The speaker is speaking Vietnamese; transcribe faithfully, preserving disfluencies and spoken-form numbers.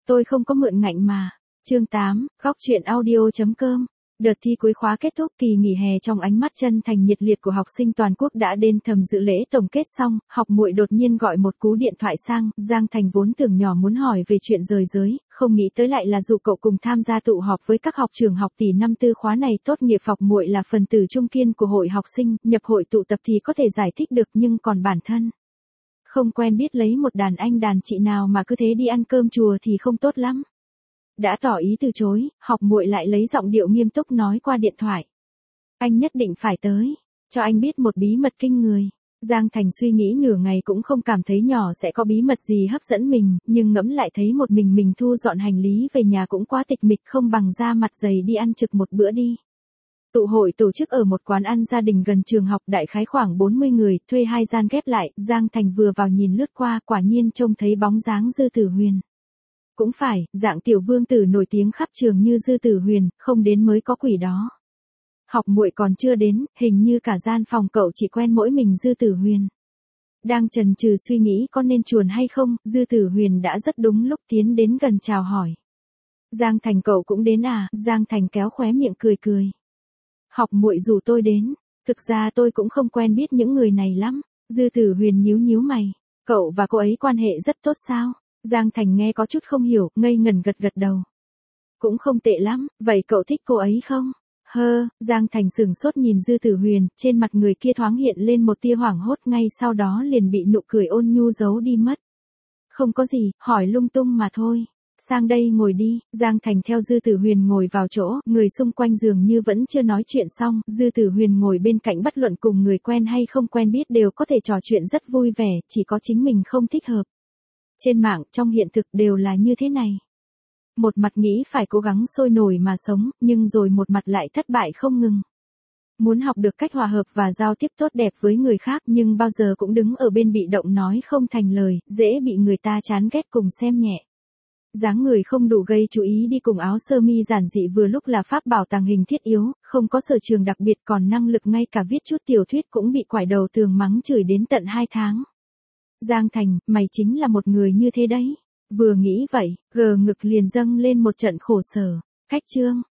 Tôi không có mượn ngạnh mà. Chương tám, góc truyện audio chấm com. Đợt thi cuối khóa kết thúc, kỳ nghỉ hè trong ánh mắt chân thành nhiệt liệt của học sinh toàn quốc đã đến thầm dự lễ tổng kết xong, học muội đột nhiên gọi một cú điện thoại sang, Giang Thành vốn tưởng nhỏ muốn hỏi về chuyện rời giới, không nghĩ tới lại là dụ cậu cùng tham gia tụ họp với các học trưởng học tỷ năm tư khóa này. Tốt nghiệp học muội là phần tử trung kiên của hội học sinh, nhập hội tụ tập thì có thể giải thích được, nhưng còn bản thân không quen biết lấy một đàn anh đàn chị nào mà cứ thế đi ăn cơm chùa thì không tốt lắm. Đã tỏ ý từ chối, học muội lại lấy giọng điệu nghiêm túc nói qua điện thoại. Anh nhất định phải tới, cho anh biết một bí mật kinh người. Giang Thành suy nghĩ nửa ngày cũng không cảm thấy nhỏ sẽ có bí mật gì hấp dẫn mình, nhưng ngẫm lại thấy một mình mình thu dọn hành lý về nhà cũng quá tịch mịch, không bằng ra mặt dày đi ăn trực một bữa đi. Tụ hội tổ chức ở một quán ăn gia đình gần trường học, đại khái khoảng bốn mươi người, thuê hai gian ghép lại. Giang Thành vừa vào nhìn lướt qua, quả nhiên trông thấy bóng dáng Dư Tử Huyền. Cũng phải, dạng tiểu vương tử nổi tiếng khắp trường như Dư Tử Huyền, không đến mới có quỷ đó. Học muội còn chưa đến, hình như cả gian phòng cậu chỉ quen mỗi mình Dư Tử Huyền. Đang chần chừ suy nghĩ có nên chuồn hay không, Dư Tử Huyền đã rất đúng lúc tiến đến gần chào hỏi. Giang Thành cậu cũng đến à? Giang Thành kéo khóe miệng cười cười. Học muội rủ tôi đến, thực ra tôi cũng không quen biết những người này lắm. Dư Tử Huyền nhíu nhíu mày, cậu và cô ấy quan hệ rất tốt sao? Giang Thành nghe có chút không hiểu, ngây ngẩn gật gật đầu. Cũng không tệ lắm, vậy cậu thích cô ấy không? Hơ, Giang Thành sửng sốt nhìn Dư Tử Huyền, trên mặt người kia thoáng hiện lên một tia hoảng hốt, ngay sau đó liền bị nụ cười ôn nhu giấu đi mất. Không có gì, hỏi lung tung mà thôi. Sang đây ngồi đi. Giang Thành theo Dư Tử Huyền ngồi vào chỗ, người xung quanh dường như vẫn chưa nói chuyện xong, Dư Tử Huyền ngồi bên cạnh bất luận cùng người quen hay không quen biết đều có thể trò chuyện rất vui vẻ, chỉ có chính mình không thích hợp. Trên mạng, trong hiện thực đều là như thế này. Một mặt nghĩ phải cố gắng sôi nổi mà sống, nhưng rồi một mặt lại thất bại không ngừng. Muốn học được cách hòa hợp và giao tiếp tốt đẹp với người khác, nhưng bao giờ cũng đứng ở bên bị động nói không thành lời, dễ bị người ta chán ghét cùng xem nhẹ. Dáng người không đủ gây chú ý đi cùng áo sơ mi giản dị vừa lúc là pháp bảo tàng hình thiết yếu, không có sở trường đặc biệt còn năng lực ngay cả viết chút tiểu thuyết cũng bị quải đầu tường mắng chửi đến tận hai tháng. Giang Thành, mày chính là một người như thế đấy. Vừa nghĩ vậy, gờ ngực liền dâng lên một trận khổ sở. Cách chương.